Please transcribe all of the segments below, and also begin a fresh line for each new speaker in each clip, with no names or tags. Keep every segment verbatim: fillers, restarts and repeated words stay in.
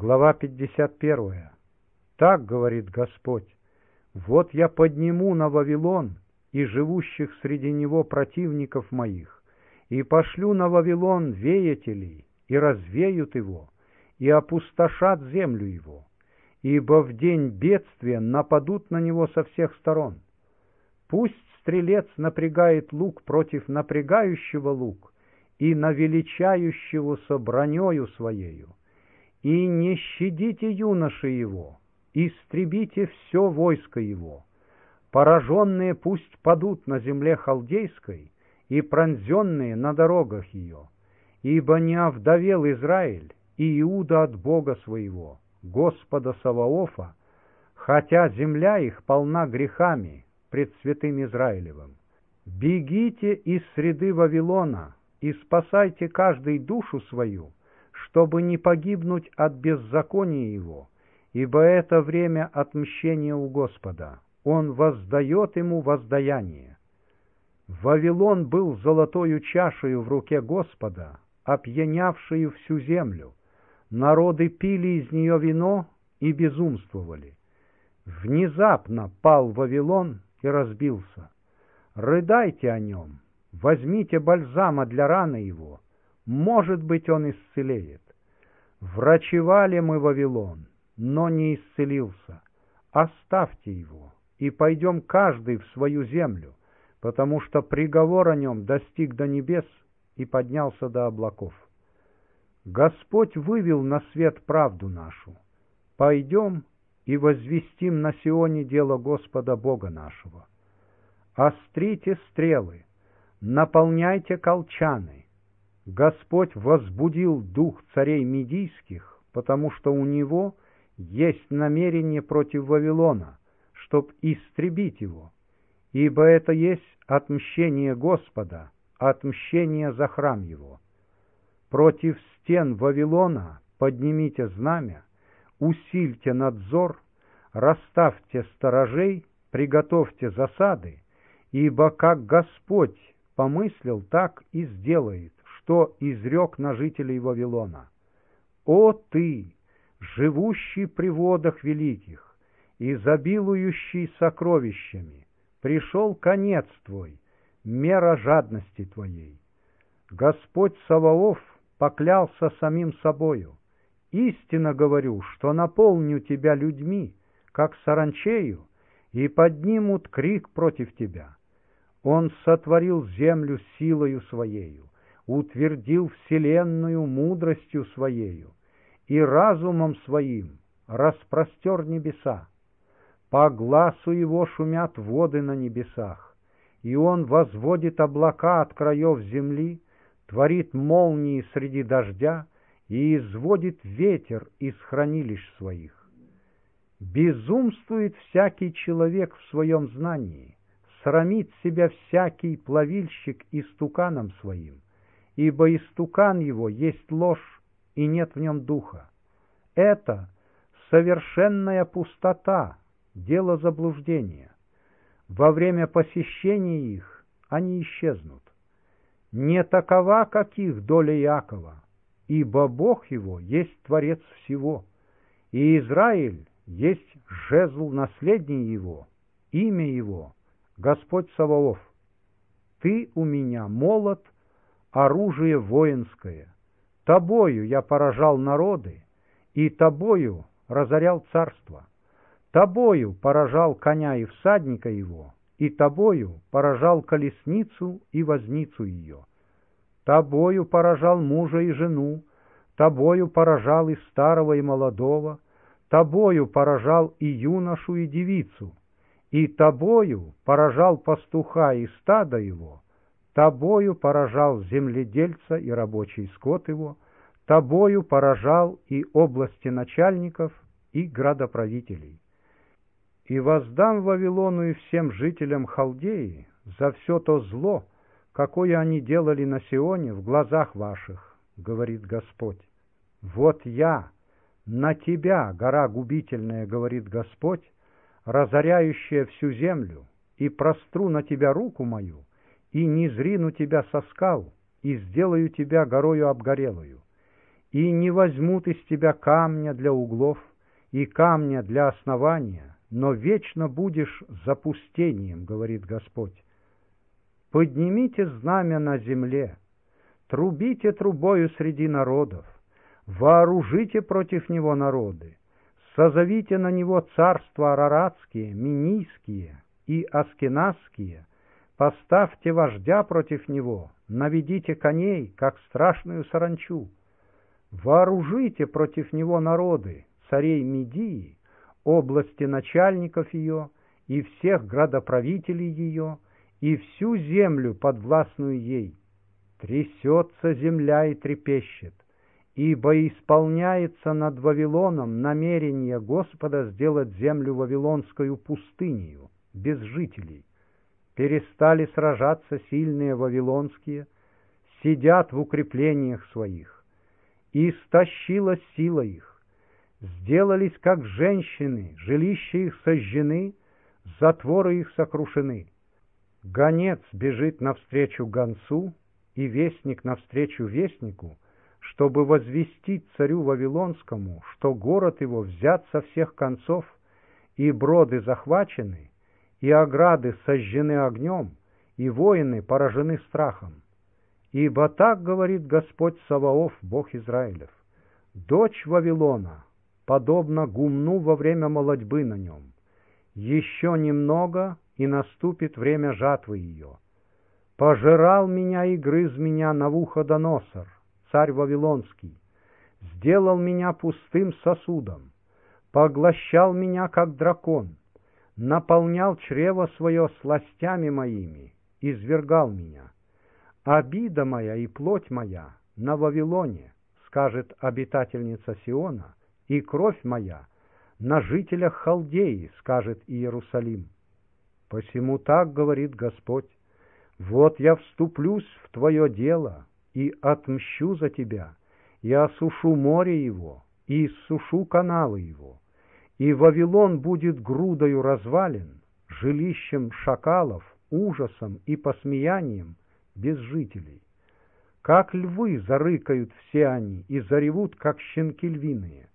Глава пятьдесят первая. Так говорит Господь: вот я подниму на Вавилон и живущих среди него противников моих, и пошлю на Вавилон веятелей, и развеют его, и опустошат землю его, ибо в день бедствия нападут на него со всех сторон. Пусть стрелец напрягает лук против напрягающего лук, и на величающегося бронею своею. И не щадите юноши его, истребите все войско его. Пораженные пусть падут на земле халдейской, и пронзенные на дорогах ее. Ибо не овдовел Израиль и Иуда от Бога своего, Господа Саваофа, хотя земля их полна грехами пред святым Израилевым. Бегите из среды Вавилона и спасайте каждый душу свою, чтобы не погибнуть от беззакония его, ибо это время отмщения у Господа, Он воздает ему воздаяние. Вавилон был золотою чашею в руке Господа, опьянявшую всю землю. Народы пили из нее вино и безумствовали. Внезапно пал Вавилон и разбился. Рыдайте о нем, возьмите бальзама для раны его, может быть, он исцелеет. Врачевали мы Вавилон, но не исцелился. Оставьте его, и пойдем каждый в свою землю, потому что приговор о нем достиг до небес и поднялся до облаков. Господь вывел на свет правду нашу. Пойдем и возвестим на Сионе дело Господа Бога нашего. Острите стрелы, наполняйте колчаны. Господь возбудил дух царей медийских, потому что у него есть намерение против Вавилона, чтоб истребить его, ибо это есть отмщение Господа, отмщение за храм его. Против стен Вавилона поднимите знамя, усильте надзор, расставьте сторожей, приготовьте засады, ибо как Господь помыслил, так и сделает, что изрек на жителей Вавилона. О ты, живущий при водах великих, изобилующий сокровищами, пришел конец твой, мера жадности твоей. Господь Саваоф поклялся самим собою: истинно говорю, что наполню тебя людьми, как саранчею, и поднимут крик против тебя. Он сотворил землю силою своею, утвердил вселенную мудростью своею, и разумом своим распростер небеса. По гласу его шумят воды на небесах, и он возводит облака от краев земли, творит молнии среди дождя и изводит ветер из хранилищ своих. Безумствует всякий человек в своем знании, срамит себя всякий плавильщик истуканом своим, ибо истукан его есть ложь, и нет в нем духа. Это совершенная пустота, дело заблуждения. Во время посещения их они исчезнут. Не такова, каких доля Иакова, ибо Бог его есть Творец всего, и Израиль есть жезл наследия его, имя его — Господь Саваоф. Ты у меня молот, оружие воинское. Тобою я поражал народы, и тобою разорял царство. Тобою поражал коня и всадника его, и тобою поражал колесницу и возницу ее. Тобою поражал мужа и жену, тобою поражал и старого, и молодого, тобою поражал и юношу, и девицу, и тобою поражал пастуха и стадо его, тобою поражал земледельца и рабочий скот его, тобою поражал и области начальников, и градоправителей. И воздам Вавилону и всем жителям Халдеи за все то зло, какое они делали на Сионе в глазах ваших, говорит Господь. Вот я, на тебя, гора губительная, говорит Господь, разоряющая всю землю, и простру на тебя руку мою, и низрину тебя со скал, и сделаю тебя горою обгорелою. и не возьмут из тебя камня для углов и камня для основания, но вечно будешь запустением, говорит Господь. Поднимите знамя на земле, трубите трубою среди народов, вооружите против него народы, созовите на него царства араратские, минийские и аскеназские, поставьте вождя против него, наведите коней, как страшную саранчу. Вооружите против него народы, царей Медии, области начальников ее, и всех градоправителей ее, и всю землю подвластную ей. Трясется земля и трепещет, ибо исполняется над Вавилоном намерение Господа сделать землю вавилонскую пустынею, без жителей. Перестали сражаться сильные вавилонские, сидят в укреплениях своих. И истощилась сила их, сделались как женщины, жилища их сожжены, затворы их сокрушены. Гонец бежит навстречу гонцу, и вестник навстречу вестнику, чтобы возвестить царю Вавилонскому, что город его взят со всех концов, и броды захвачены, и ограды сожжены огнем, и воины поражены страхом. Ибо так говорит Господь Саваоф, Бог Израилев: дочь Вавилона подобна гумну во время молотьбы на нем. Еще немного, и наступит время жатвы ее. Пожирал меня и грыз меня Навуходоносор, царь Вавилонский, сделал меня пустым сосудом, поглощал меня, как дракон, наполнял чрево свое сластями моими, извергал меня. Обида моя и плоть моя на Вавилоне, скажет обитательница Сиона, и кровь моя на жителях Халдеи, скажет Иерусалим. Посему так говорит Господь: вот я вступлюсь в твое дело и отмщу за тебя, и осушу море его, и иссушу каналы его, и Вавилон будет грудою развалин, жилищем шакалов, ужасом и посмеянием, без жителей. Как львы зарыкают все они и заревут, как щенки львиные.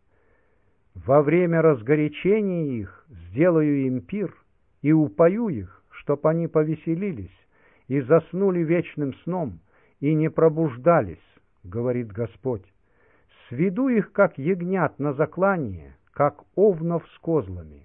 Во время разгорячения их сделаю им пир и упою их, чтоб они повеселились и заснули вечным сном и не пробуждались, говорит Господь. Сведу их, как ягнят на заклание, как овнов с козлами.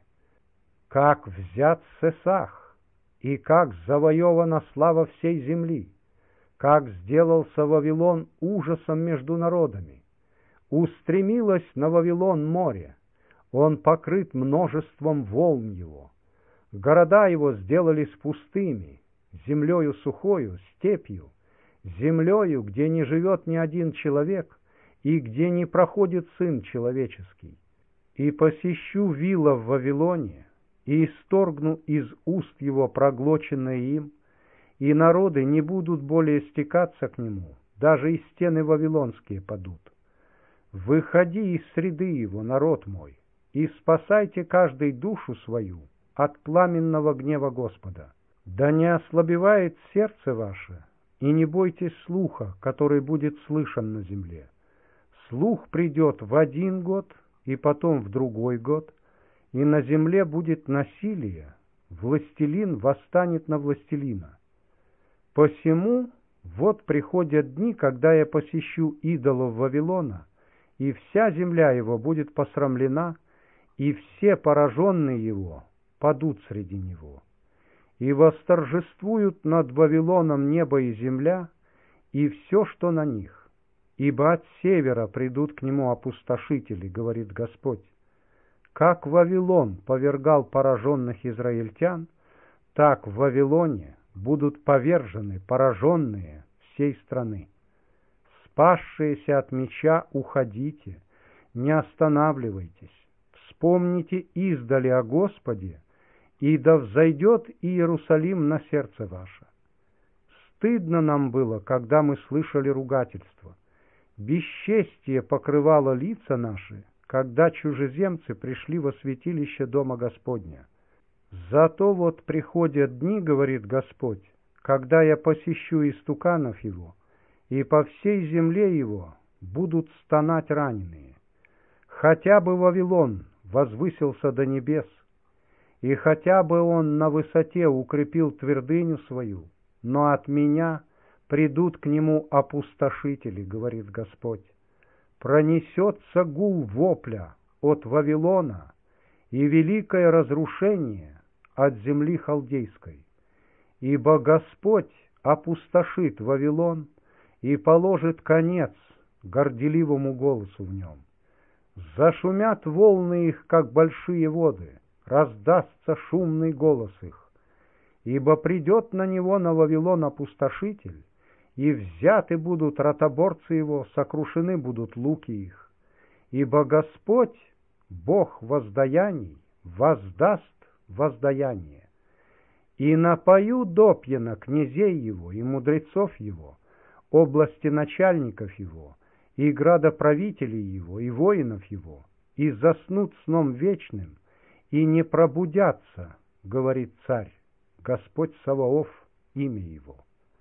Как взят Сесах, и как завоевана слава всей земли, как сделался Вавилон ужасом между народами. Устремилось на Вавилон море, он покрыт множеством волн его. Города его сделались пустыми, землею сухою, степью, землею, где не живет ни один человек и где не проходит сын человеческий. И посещу вилла в Вавилоне, и исторгну из уст его проглоченное им, и народы не будут более стекаться к нему, даже и стены вавилонские падут. Выходи из среды его, народ мой, и спасайте каждый душу свою от пламенного гнева Господа. Да не ослабевает сердце ваше, и не бойтесь слуха, который будет слышен на земле. Слух придет в один год, и потом в другой год, и на земле будет насилие, властелин восстанет на властелина. Посему вот приходят дни, когда я посещу идолов Вавилона, и вся земля его будет посрамлена, и все пораженные его падут среди него. И восторжествуют над Вавилоном небо и земля, и все, что на них. Ибо от севера придут к нему опустошители, говорит Господь. Как Вавилон повергал пораженных израильтян, так в Вавилоне будут повержены пораженные всей страны. Спасшиеся от меча, уходите, не останавливайтесь, вспомните издали о Господе, и да взойдет Иерусалим на сердце ваше. Стыдно нам было, когда мы слышали ругательство. Бесчестие покрывало лица наши, когда чужеземцы пришли во святилище Дома Господня. Зато вот приходят дни, говорит Господь, когда я посещу истуканов его, и по всей земле его будут стонать раненые. Хотя бы Вавилон возвысился до небес, и хотя бы он на высоте укрепил твердыню свою, но от меня придут к нему опустошители, говорит Господь. Пронесется гул вопля от Вавилона и великое разрушение от земли халдейской. Ибо Господь опустошит Вавилон и положит конец горделивому голосу в нем. Зашумят волны их, как большие воды, раздастся шумный голос их. Ибо придет на него, на Вавилон, опустошитель, и взяты будут ротоборцы его, сокрушены будут луки их. Ибо Господь, Бог воздаяний, воздаст воздаяние. И напою допьяно князей его и мудрецов его, области начальников его, и градоправителей его, и воинов его, и заснут сном вечным, и не пробудятся, говорит царь, Господь Саваоф, имя его.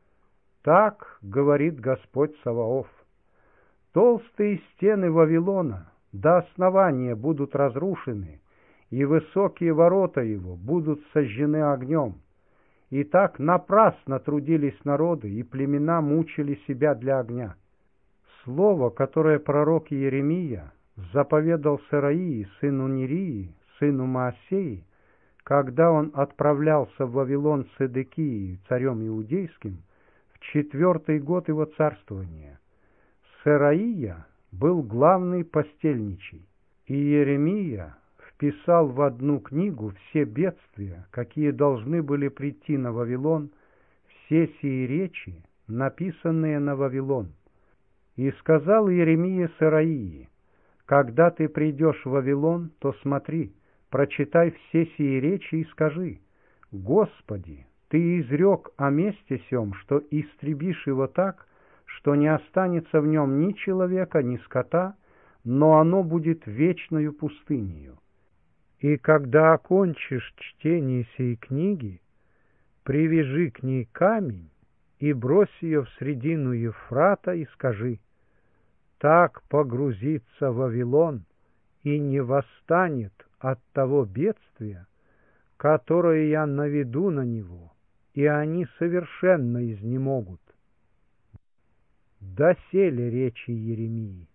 Так говорит Господь Саваоф. Толстые стены Вавилона до основания будут разрушены, и высокие ворота его будут сожжены огнем. И так напрасно трудились народы, и племена мучили себя для огня. Слово, которое пророк Иеремия заповедал Сераии, сыну Нерии, сыну Маасеи, когда он отправлялся в Вавилон с Седекией, царем иудейским, в четвертый год его царствования. Сераия был главный постельничий, и Иеремия вписал в одну книгу все бедствия, какие должны были прийти на Вавилон, все сии речи, написанные на Вавилон. И сказал Иеремия Сераии: когда ты придешь в Вавилон, то смотри, прочитай все сии речи и скажи: Господи, ты изрек о месте сем, что истребишь его так, что не останется в нем ни человека, ни скота, но оно будет вечною пустынею. И когда окончишь чтение сей книги, привяжи к ней камень и брось ее в средину Ефрата и скажи: так погрузится Вавилон и не восстанет от того бедствия, которое я наведу на него, и они совершенно изнемогут. Доселе речи Иеремии.